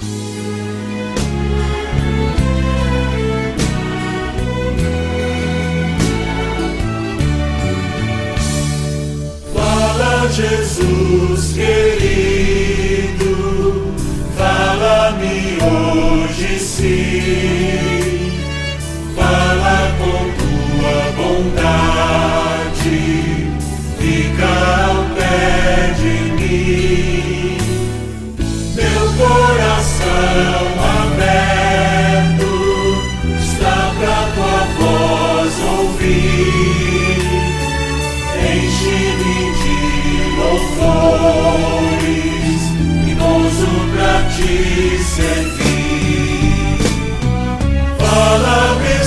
Fala, Jesus querido, fala-me hoje sim. Fala com tua bondade, fica ao pé de mim. Meu coração aberto está pra tua voz ouvir. Enche-me de louvores e gozo pra te servir. Fala-me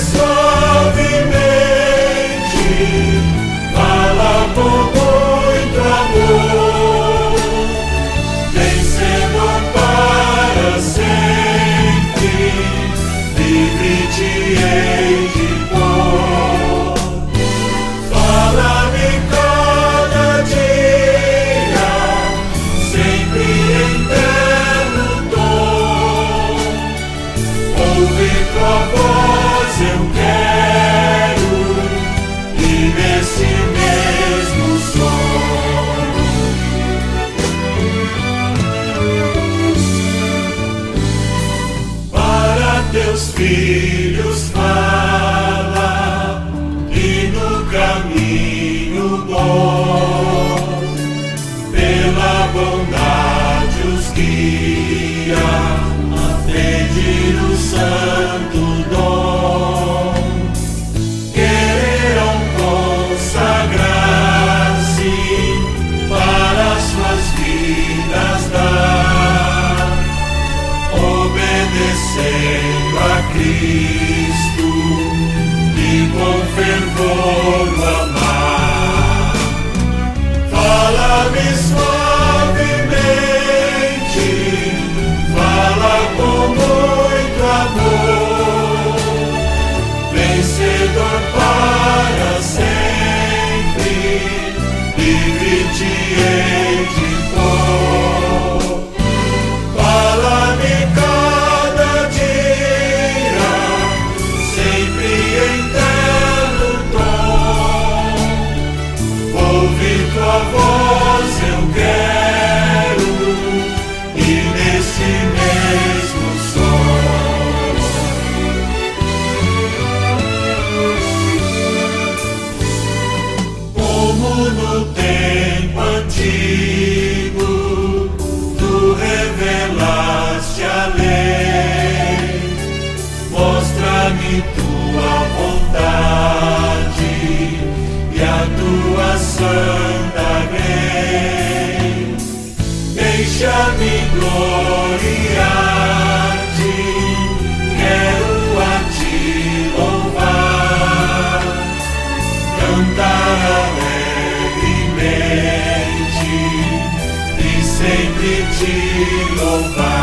suavemente, fala com muito amor, vencedor para sempre, livre te hei de pôr. Fala-me cada dia, sempre em eterno tom. Ouvir tua voz eu quero, e nesse mesmo som. Para teus filhos fala, e no caminho bom, pela bondade os guia, a pedir o santo dom. Queiram consagrar-se para suas vidas dar, obedecendo a Cristo e com fervor o amar. Fala-me suavemente, fala com muito amor, vencedor para sempre, livre te hei de pôr. Fala-me cada dia, sempre em eterno tom. Ouvir tua voz eu quero, e nesse mesmo som. Como no tempo antigo tu revelaste a lei, mostra-me tua vontade e a tua santa lei. Deixa-me gloriar-te, quero a ti louvar, cantar alegremente e sempre te louvar.